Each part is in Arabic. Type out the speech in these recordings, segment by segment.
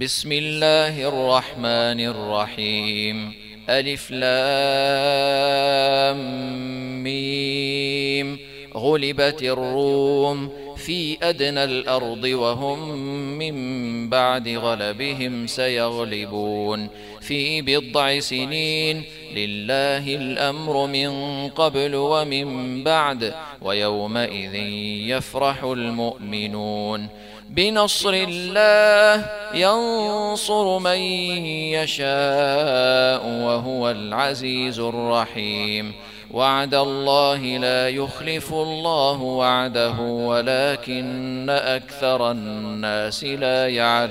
بسم الله الرحمن الرحيم. ألف لام ميم. غلبت الروم في أدنى الأرض وهم من بعد غلبهم سيغلبون في بضع سنين. لله الأمر من قبل ومن بعد ويومئذ يفرح المؤمنون. بنصر الله ينصر من يشاء وهو العزيز الرحيم. وعد الله لا يخلف الله وعده ولكن أكثر الناس لا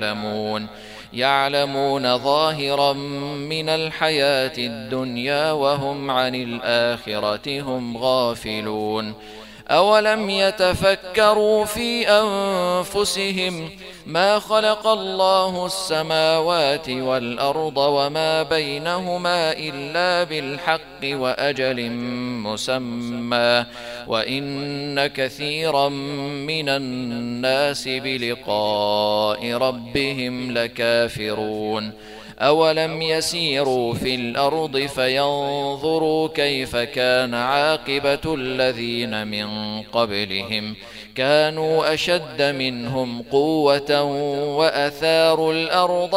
يعلمون ظاهرا من الحياة الدنيا وهم عن الآخرة هم غافلون. أولم يتفكروا في أنفسهم ما خلق الله السماوات والأرض وما بينهما إلا بالحق وأجل مسمى وإن كثيرا من الناس بلقاء ربهم لكافرون. أولم يسيروا في الأرض فينظروا كيف كان عاقبة الذين من قبلهم كانوا أشد منهم قوة وأثاروا الأرض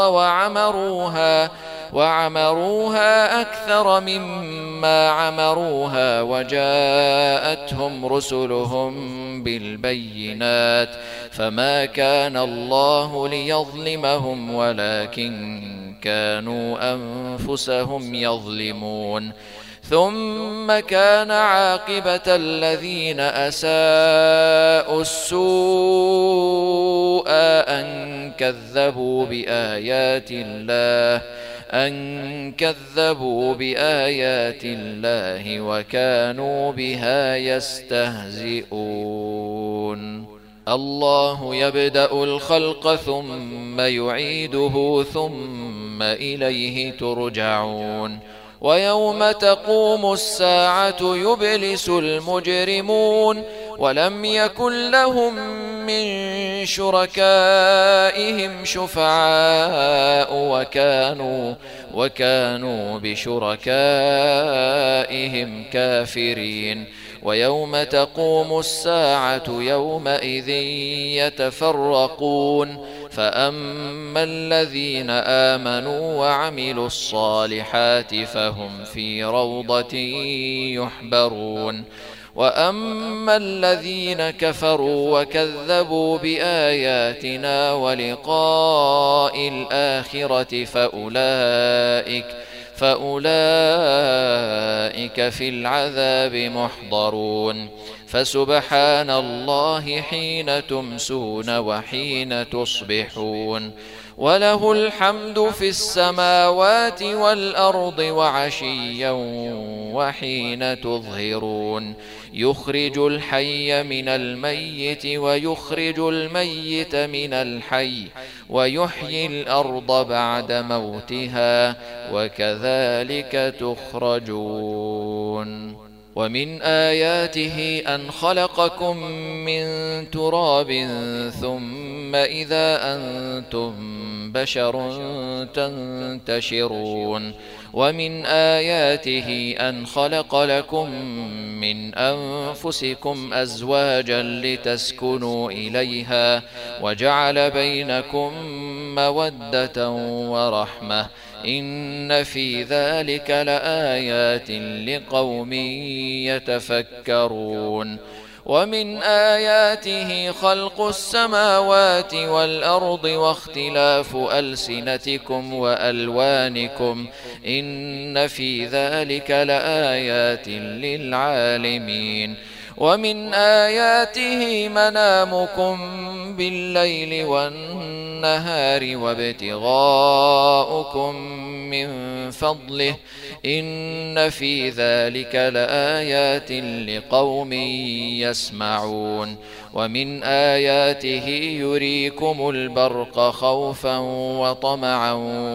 وعمروها أكثر مما عمروها وجاءتهم رسلهم بالبينات فما كان الله ليظلمهم ولكن كانوا أنفسهم يظلمون. ثم كان عاقبة الذين أساءوا السوء أن كذبوا بآيات الله وكانوا بها يستهزئون. الله يبدأ الخلق ثم يعيده ثم إليه ترجعون. ويوم تقوم الساعة يبلس المجرمون ولم يكن لهم من شركائهم شفعاء وكانوا بشركائهم كافرين. ويوم تقوم الساعة يومئذ يتفرقون فأما الذين آمنوا وعملوا الصالحات فهم في روضة يحبرون. وأما الذين كفروا وكذبوا بآياتنا ولقاء الآخرة فأولئك في العذاب محضرون. فسبحان الله حين تمسون وحين تصبحون وله الحمد في السماوات والأرض وعشيا وحين تظهرون. يخرج الحي من الميت ويخرج الميت من الحي ويحيي الأرض بعد موتها وكذلك تخرجون. ومن آياته أن خلقكم من تراب ثم إذا أنتم بشر تنتشرون. ومن آياته أن خلق لكم من أنفسكم أزواجا لتسكنوا إليها وجعل بينكم مودة ورحمة إن في ذلك لآيات لقوم يتفكرون. ومن آياته خلق السماوات والأرض واختلاف ألسنتكم وألوانكم إن في ذلك لآيات للعالمين. ومن آياته منامكم بالليل والنهار وابتغاؤكم من فضله إن في ذلك لآيات لقوم يسمعون. ومن آياته يريكم البرق خوفا وطمعا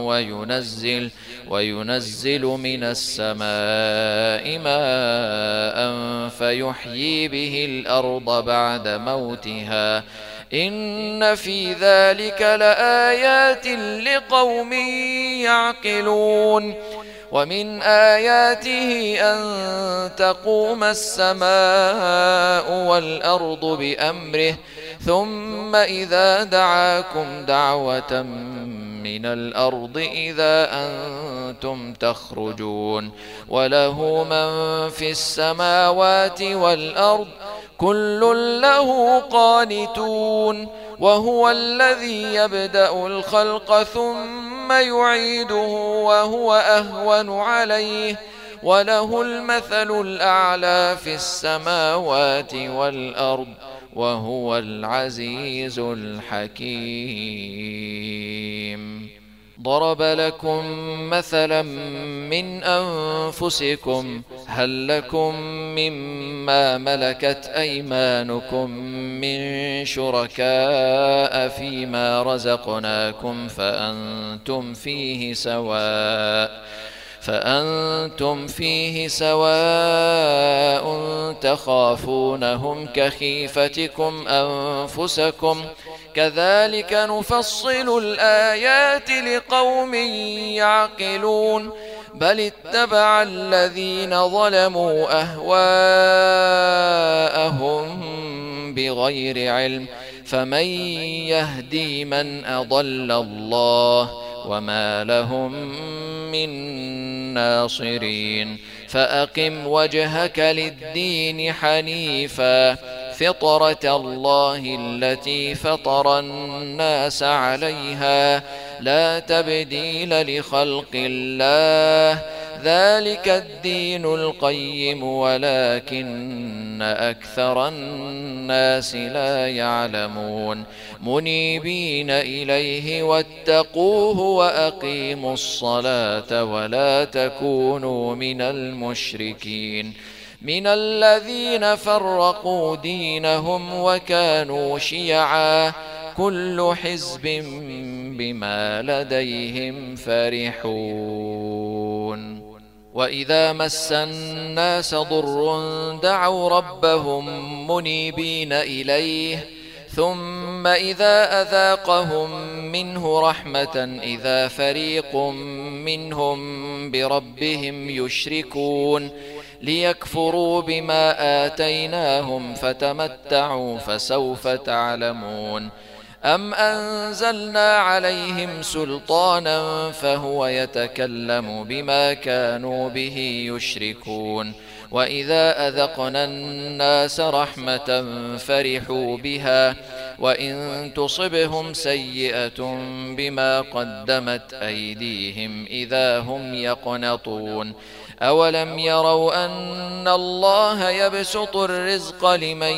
وينزل من السماء ماء فيحيي به الأرض بعد موتها إن في ذلك لآيات لقوم يعقلون ومن آياته أن تقوم السماء والأرض بأمره ثم إذا دعاكم دعوة من الأرض إذا أنتم تخرجون وله من في السماوات والأرض كل له قانتون وهو الذي يبدأ الخلق ثم يعيده وهو أهون عليه وله المثل الأعلى في السماوات والأرض وهو العزيز الحكيم. ضرب لكم مثلا من أنفسكم هل لكم مما ملكت أيمانكم من شركاء فيما رزقناكم فأنتم فيه سواء تخافونهم كخيفتكم أنفسكم كذلك نفصل الآيات لقوم يعقلون بل اتبع الذين ظلموا أهواءهم بغير علم فمن يهدي من أضل الله وما لهم من ناصرين. فأقم وجهك للدين حنيفا فطرة الله التي فطر الناس عليها لا تبديل لخلق الله ذلك الدين القيم ولكن أكثر الناس لا يعلمون. منيبين إليه واتقوه وأقيموا الصلاة ولا تكونوا من المشركين من الذين فرقوا دينهم وكانوا شيعا كل حزب بما لديهم فرحون. وإذا مس الناس ضر دعوا ربهم منيبين إليه ثم إذا أذاقهم منه رحمة إذا فريق منهم بربهم يشركون ليكفروا بما آتيناهم فتمتعوا فسوف تعلمون. أم أنزلنا عليهم سلطانا فهو يتكلم بما كانوا به يشركون. وإذا أذقنا الناس رحمة فرحوا بها وإن تصبهم سيئة بما قدمت أيديهم إذا هم يقنطون. أولم يروا أن الله يبسط الرزق لمن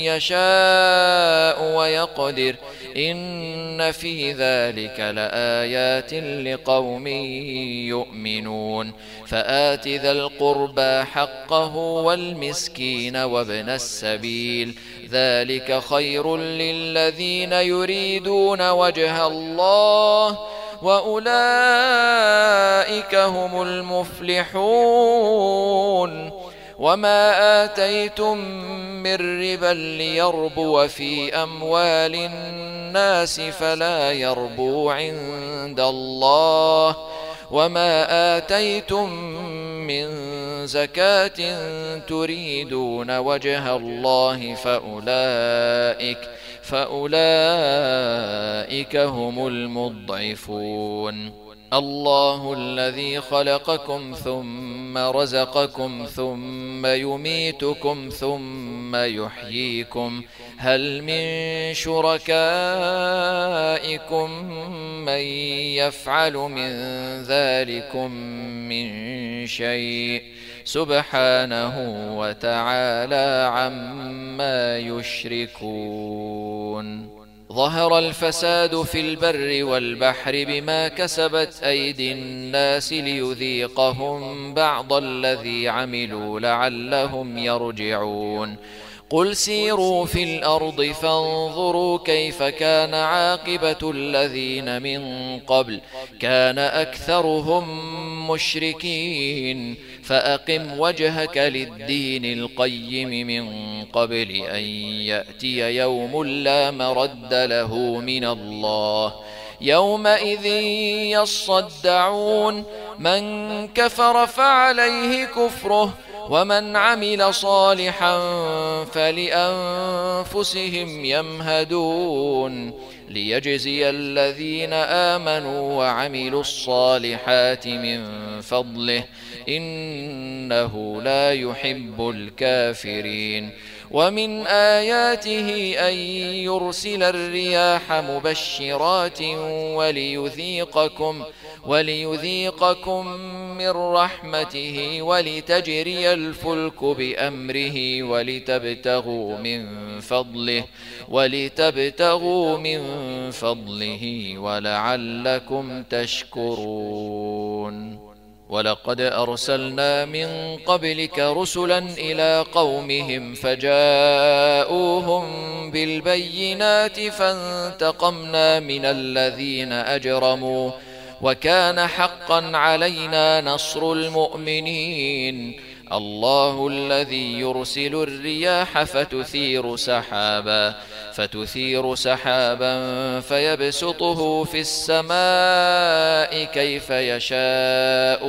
يشاء ويقدر إن في ذلك لآيات لقوم يؤمنون. فآت ذا القربى حقه والمسكين وابن السبيل ذلك خير للذين يريدون وجه الله وأولئك هم المفلحون. وما آتيتم من ربا ليربو في أموال الناس فلا يربو عند الله وما آتيتم من زكاة تريدون وجه الله فأولئك هم المضعفون. الله الذي خلقكم ثم رزقكم ثم يميتكم ثم يحييكم هل من شركائكم من يفعل من ذلكم من شيء سبحانه وتعالى عما يشركون. ظهر الفساد في البر والبحر بما كسبت أيدي الناس ليذيقهم بعض الذي عملوا لعلهم يرجعون. قل سيروا في الأرض فانظروا كيف كان عاقبة الذين من قبل كان أكثرهم مشركين فأقم وجهك للدين القيم من قبل أن يأتي يوم لا مرد له من الله يومئذ يصدعون من كفر فعليه كفره ومن عمل صالحا فلأنفسهم يمهدون ليجزي الذين آمنوا وعملوا الصالحات من فضله إنه لا يحب الكافرين ومن آياته أن يرسل الرياح مبشرات وليذيقكم من رحمته ولتجري الفلك بأمره ولتبتغوا من فضله ولعلكم تشكرون ولقد أرسلنا من قبلك رسلا إلى قومهم فجاءوهم بالبينات فانتقمنا من الذين أجرموا وكان حقا علينا نصر المؤمنين الله الذي يرسل الرياح فتثير سحابا فيبسطه في السماء كيف يشاء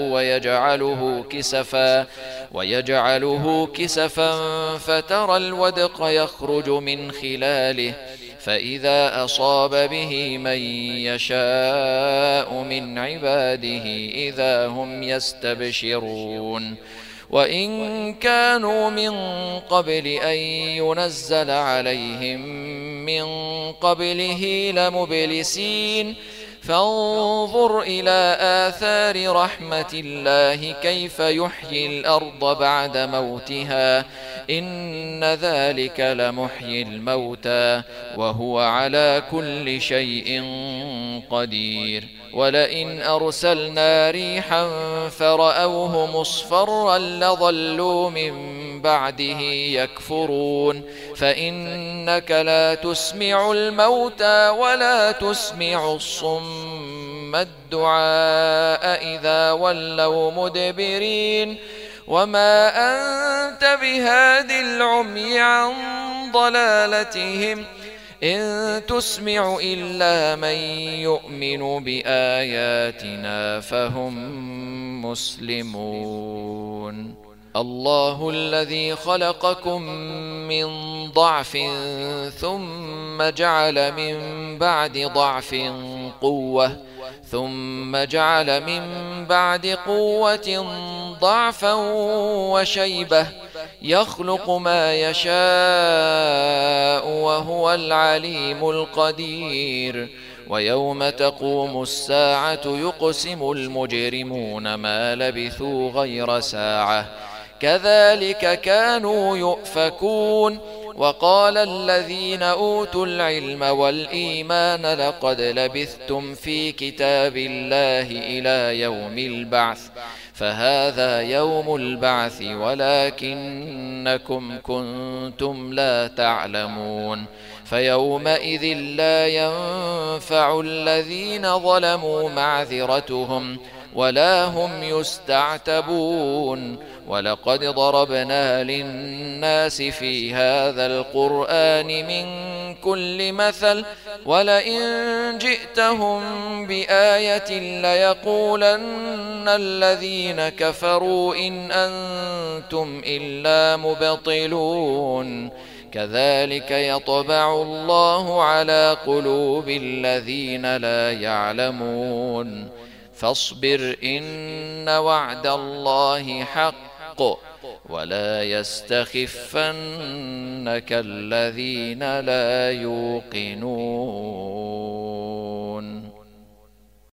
ويجعله كسفا فترى الودق يخرج من خلاله فإذا أصاب به من يشاء من عباده إذا هم يستبشرون وإن كانوا من قبل أن ينزل عليهم من قبله لمبلسين فانظر إلى آثار رحمة الله كيف يحيي الأرض بعد موتها إن ذلك لمحيي الموتى وهو على كل شيء قدير ولئن أرسلنا ريحا فرأوه مصفرا لظلوا من بعده يكفرون فإنك لا تسمع الموتى ولا تسمع الصم الدعاء إذا ولوا مدبرين وما أنت بهاد العمي عن ضلالتهم إن تسمع إلا من يؤمن بآياتنا فهم مسلمون الله الذي خلقكم من ضعف ثم جعل من بعد ضعف قوة ثم جعل من بعد قوة ضعفا وشيبة يخلق ما يشاء وهو العليم القدير ويوم تقوم الساعة يقسم المجرمون ما لبثوا غير ساعة كذلك كانوا يؤفكون وقال الذين أوتوا العلم والإيمان لقد لبثتم في كتاب الله إلى يوم البعث فهذا يوم البعث ولكنكم كنتم لا تعلمون فيومئذ لا ينفع الذين ظلموا معذرتهم ولا هم يستعتبون ولقد ضربنا للناس في هذا القرآن من كل مثل ولئن جئتهم بآية ليقولن الذين كفروا إن أنتم إلا مبطلون كذلك يطبع الله على قلوب الذين لا يعلمون فاصبر إن وعد الله حق ولا يستخفنك الذين لا يوقنون